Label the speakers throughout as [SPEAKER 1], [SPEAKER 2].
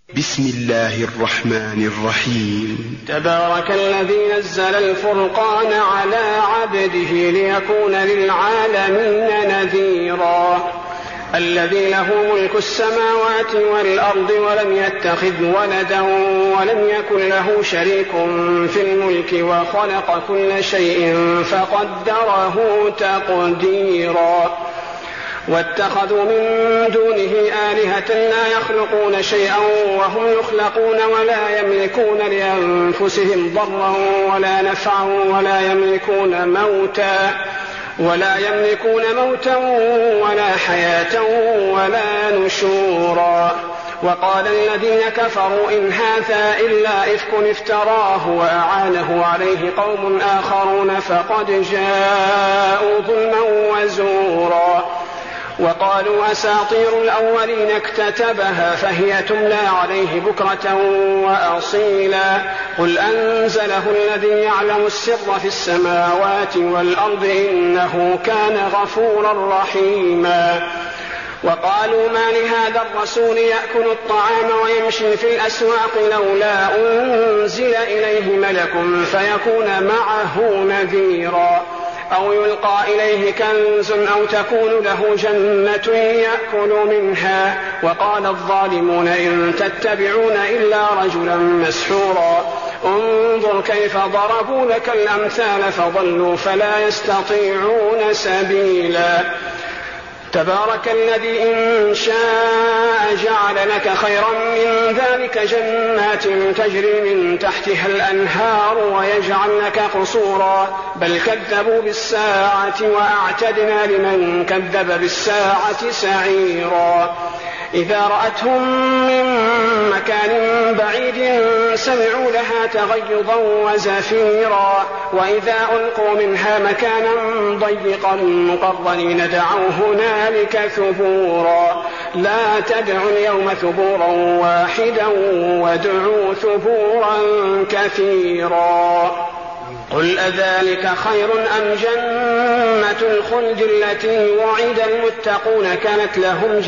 [SPEAKER 1] بسم الله الرحمن الرحيم.
[SPEAKER 2] تبارك الذي نزل الفرقان على عبده ليكون للعالمين نذيرا. الذي له ملك السماوات والأرض ولم يتخذ ولدا ولم يكن له شريك في الملك وخلق كل شيء فقدره تقديرا. واتخذوا من دونه آلهة لا يخلقون شيئا وهم يخلقون ولا يملكون لأنفسهم ضرا ولا نفعا ولا يملكون موتا ولا حياة ولا نشورا. وقال الذين كفروا إن هذا إلا إفك افتراه وأعانه عليه قوم آخرون فقد جاءوا ظلما وزورا. وقالوا أساطير الأولين اكتتبها فهي تملى عليه بكرة وأصيلا. قل أنزله الذي يعلم السر في السماوات والأرض إنه كان غفورا رحيما. وقالوا ما لهذا الرسول يأكل الطعام ويمشي في الأسواق لولا أنزل إليه ملك فيكون معه نذيرا أو يلقى إليه كنز أو تكون له جنة يأكل منها. وقال الظالمون إن تتبعون إلا رجلا مسحورا. انظر كيف ضربوا لك الأمثال فضلوا فلا يستطيعون سبيلا. تبارك الذي إن شاء جعل لك خيرا من ذلك جنات تجري من تحتها الأنهار ويجعل لك قصورا بل كذبوا بالساعة وأعتدنا لمن كذب بالساعة سعيرا. إذا رأتهم من مكان بعيد سمعوا لها تغيظا وزفيرا وإذا ألقوا منها مكانا ضيقا مقرنين دعوا هنالك ثبورا. لا تدعوا اليوم ثبورا واحدا وادعوا ثبورا كثيرا. قل أذلك خير أم جنة الخلد التي وعد المتقون كانت لهم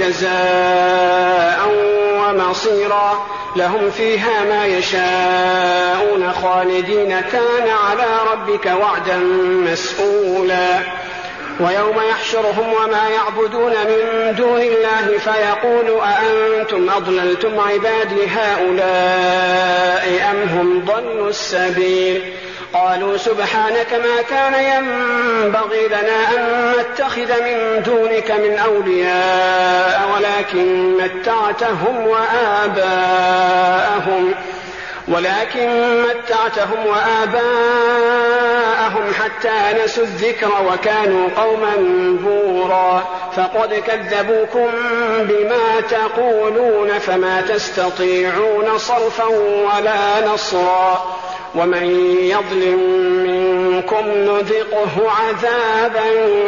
[SPEAKER 2] جزاء ومصيرا. لهم فيها ما يشاءون خالدين كان على ربك وعدا مسئولا. ويوم يحشرهم وما يعبدون من دون الله فيقول أأنتم أضللتم عبادي هؤلاء أم هم ضلوا السبيل. قالوا سبحانك ما كان ينبغي لنا أن نتخذ من دونك من أولياء ولكن متعتهم وآباءهم حتى نسوا الذكر وكانوا قوما بورا. فقد كذبوكم بما تقولون فما تستطيعون صرفا ولا نصرا. ومن يظلم منكم نذقه عذابا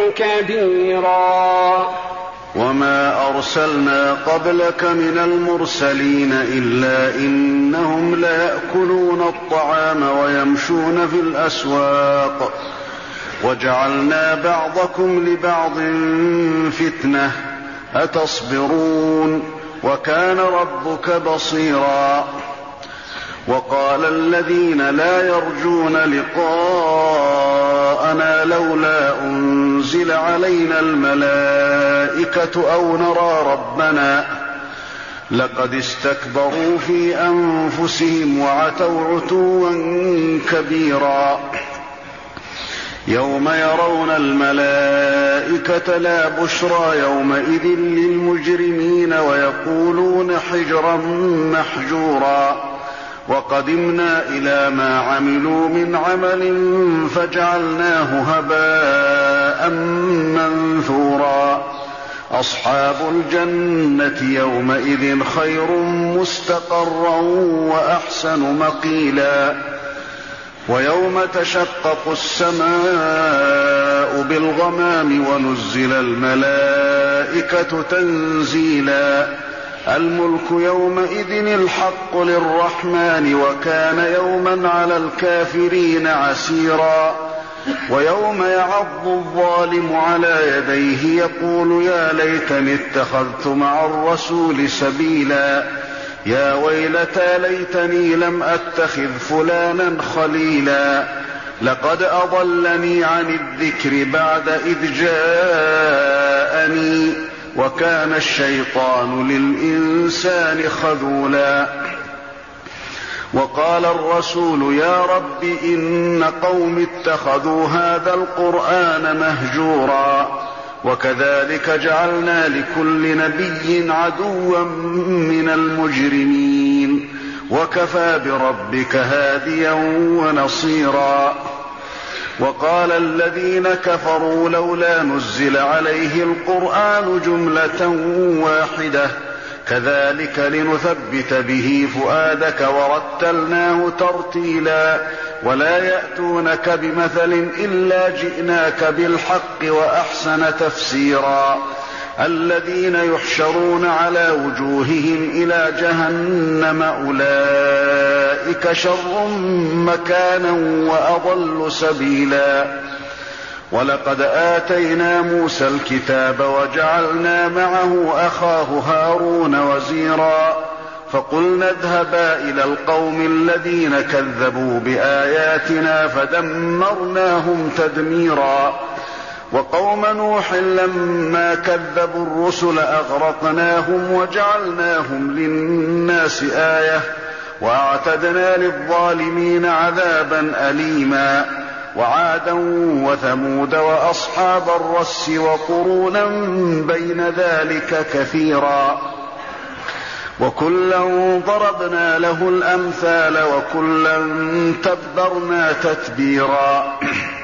[SPEAKER 2] كبيرا.
[SPEAKER 3] وما أرسلنا قبلك من المرسلين إلا إنهم ليأكلون الطعام ويمشون في الأسواق وجعلنا بعضكم لبعض فتنة أتصبرون وكان ربك بصيرا. وقال الذين لا يرجون لقاءنا لولا أنزل علينا الملائكة أو نرى ربنا لقد استكبروا في أنفسهم وعتوا عتوا كبيرا. يوم يرون الملائكة لا بشرى يومئذ للمجرمين ويقولون حجرا محجورا. وقدمنا إلى ما عملوا من عمل فجعلناه هباء منثورا. أصحاب الجنة يومئذ خير مستقرا وأحسن مقيلا. ويوم تشقق السماء بالغمام ونزل الملائكة تنزيلا. الملك يومئذ الحق للرحمن وكان يوما على الكافرين عسيرا. ويوم يعض الظالم على يديه يقول يا ليتني اتخذت مع الرسول سبيلا. يا ويلتى ليتني لم أتخذ فلانا خليلا لقد أضلني عن الذكر بعد إذ جاءني وكان الشيطان للإنسان خذولا. وقال الرسول يا رب إن قوم اتخذوا هذا القرآن مهجورا وكذلك جعلنا لكل نبي عدوا من المجرمين وكفى بربك هاديا ونصيرا. وقال الذين كفروا لولا نزل عليه القرآن جملة واحدة كذلك لنثبت به فؤادك ورتلناه ترتيلا ولا يأتونك بمثل إلا جئناك بالحق وأحسن تفسيرا. الذين يحشرون على وجوههم إلى جهنم أولئك شر مكانا وأضل سبيلا. ولقد آتينا موسى الكتاب وجعلنا معه أخاه هارون وزيرا فقلنا اذهبا إلى القوم الذين كذبوا بآياتنا فدمرناهم تدميرا. وقوم نوح لما كذبوا الرسل أغرقناهم وجعلناهم للناس آية وأعتدنا للظالمين عذابا أليما. وعادا وثمود وأصحاب الرس وقرونا بين ذلك كثيرا وكلا ضربنا له الأمثال وكلا تبرنا تتبيرا.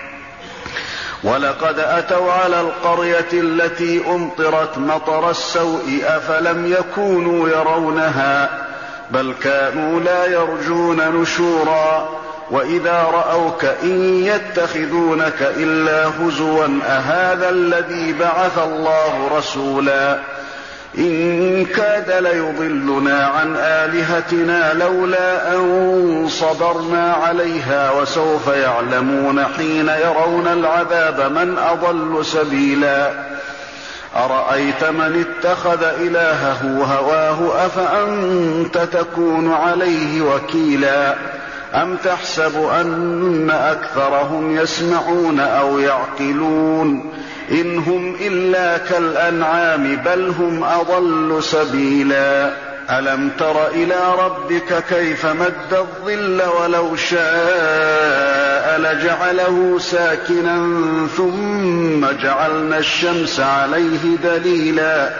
[SPEAKER 3] ولقد أتوا على القرية التي أمطرت مطر السوء أفلم يكونوا يرونها بل كانوا لا يرجون نشورا. وإذا رأوك إن يتخذونك إلا هزوا أهذا الذي بعث الله رسولا إن كاد ليضلنا عن آلهتنا لولا أن صبرنا عليها وسوف يعلمون حين يرون العذاب من أضل سبيلا. أرأيت من اتخذ إلهه هواه أفأنت تكون عليه وكيلا أم تحسب أن أكثرهم يسمعون أو يعقلون إن هم إلا كالأنعام بل هم أضل سبيلا. ألم تر إلى ربك كيف مد الظل ولو شاء لجعله ساكنا ثم جعلنا الشمس عليه دليلا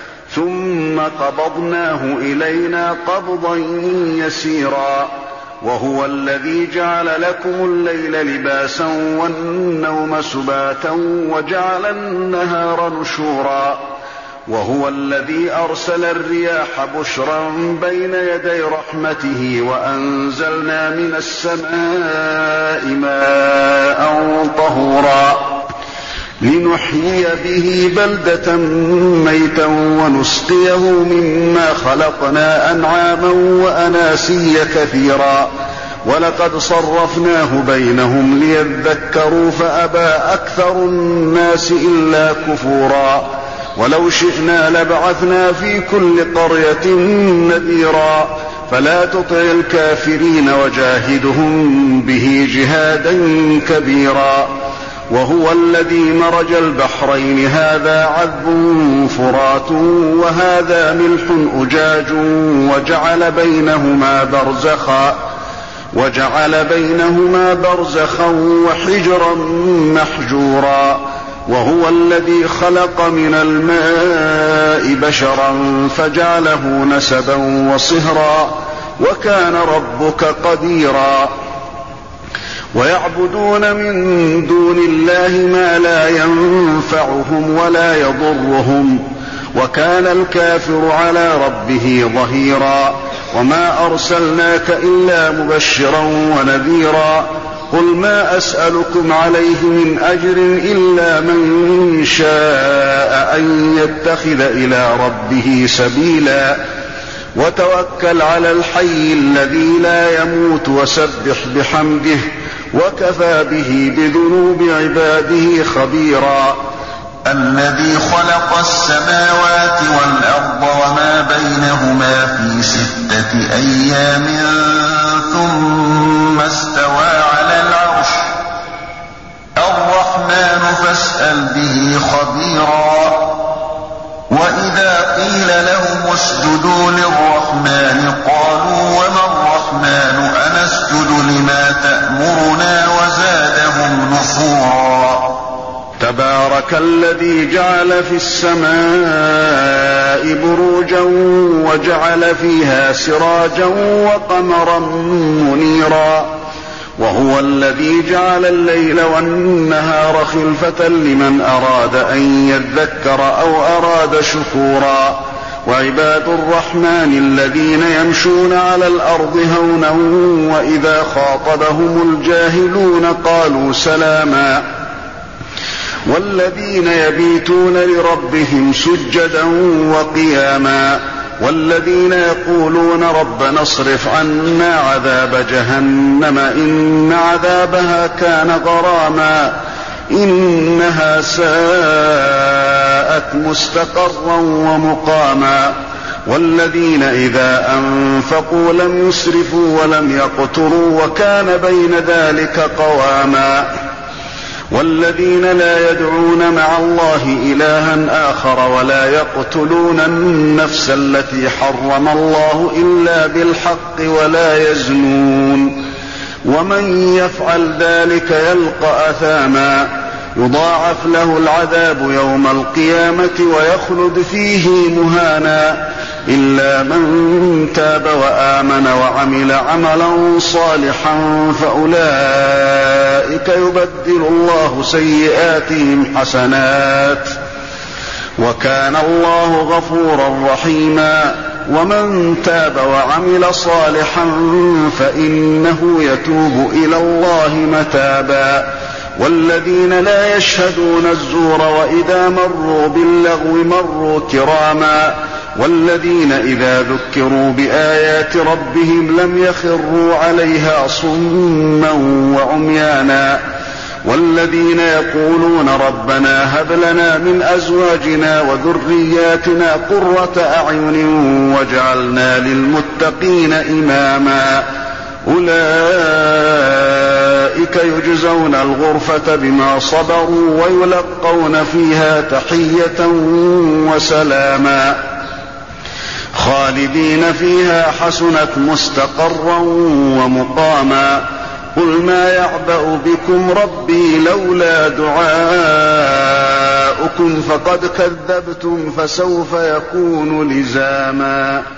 [SPEAKER 3] ثم قبضناه إلينا قبضا يسيرا. وهو الذي جعل لكم الليل لباسا والنوم سباتا وجعل النهار نشورا. وهو الذي أرسل الرياح بشرا بين يدي رحمته وأنزلنا من السماء ماء طهورا لنحيي به بلدة ميتا ونسقيه مما خلقنا أنعاما وأناسيا كثيرا. ولقد صرفناه بينهم ليذكروا فأبى أكثر الناس إلا كفورا. ولو شئنا لبعثنا في كل قرية نذيرا فلا تطع الكافرين وجاهدهم به جهادا كبيرا. وهو الذي مرج البحرين هذا عذب فرات وهذا ملح أجاج وجعل بينهما برزخا وحجرا محجورا. وهو الذي خلق من الماء بشرا فجعله نسبا وصهرا وكان ربك قديرا. ويعبدون من دون الله ما لا ينفعهم ولا يضرهم وكان الكافر على ربه ظهيرا. وما أرسلناك إلا مبشرا ونذيرا. قل ما أسألكم عليه من أجر إلا من شاء أن يتخذ إلى ربه سبيلا. وتوكل على الحي الذي لا يموت وسبح بحمده وكفى به بذنوب عباده خبيرا.
[SPEAKER 4] الذي خلق السماوات والأرض وما بينهما في 6 أيام ثم استوى على العرش الرحمن فاسأل به خبيرا وإذا قيل لهم اسجدوا للرحمن قالوا وما الرحمن أنسجد لما تأمرنا وزادهم نفورا
[SPEAKER 3] تبارك الذي جعل في السماء بروجا وجعل فيها سراجا وقمرا منيرا وهو الذي جعل الليل والنهار خلفة لمن أراد أن يذكر أو أراد شكورا وعباد الرحمن الذين يمشون على الأرض هونا وإذا خاطبهم الجاهلون قالوا سلاما والذين يبيتون لربهم سجدا وقياما والذين يقولون ربنا اصرف عنا عذاب جهنم إن عذابها كان غراما إنها ساءت مستقرا ومقاما والذين إذا أنفقوا لم يسرفوا ولم يقتروا وكان بين ذلك قواما والذين لا يدعون مع الله إلها آخر ولا يقتلون النفس التي حرم الله إلا بالحق ولا يزنون ومن يفعل ذلك يلقى أثاما يضاعف له العذاب يوم القيامة ويخلد فيه مهانا إلا من تاب وآمن وعمل عملا صالحا فأولئك يبدل الله سيئاتهم حسنات وكان الله غفورا رحيما ومن تاب وعمل صالحا فإنه يتوب إلى الله متابا والذين لا يشهدون الزور وإذا مروا باللغو مروا كراما والذين إذا ذكروا بآيات ربهم لم يخروا عليها صما وعميانا والذين يقولون ربنا هب لنا من أزواجنا وذرياتنا قرة أعين واجعلنا للمتقين إماما أولئك يجزون الغرفة بما صبروا ويلقون فيها تحية وسلاما خالدين فيها حسنت مستقرا ومقاما قل ما يعبأ بكم ربي لولا دعاؤكم فقد كذبتم فسوف يكون لزاما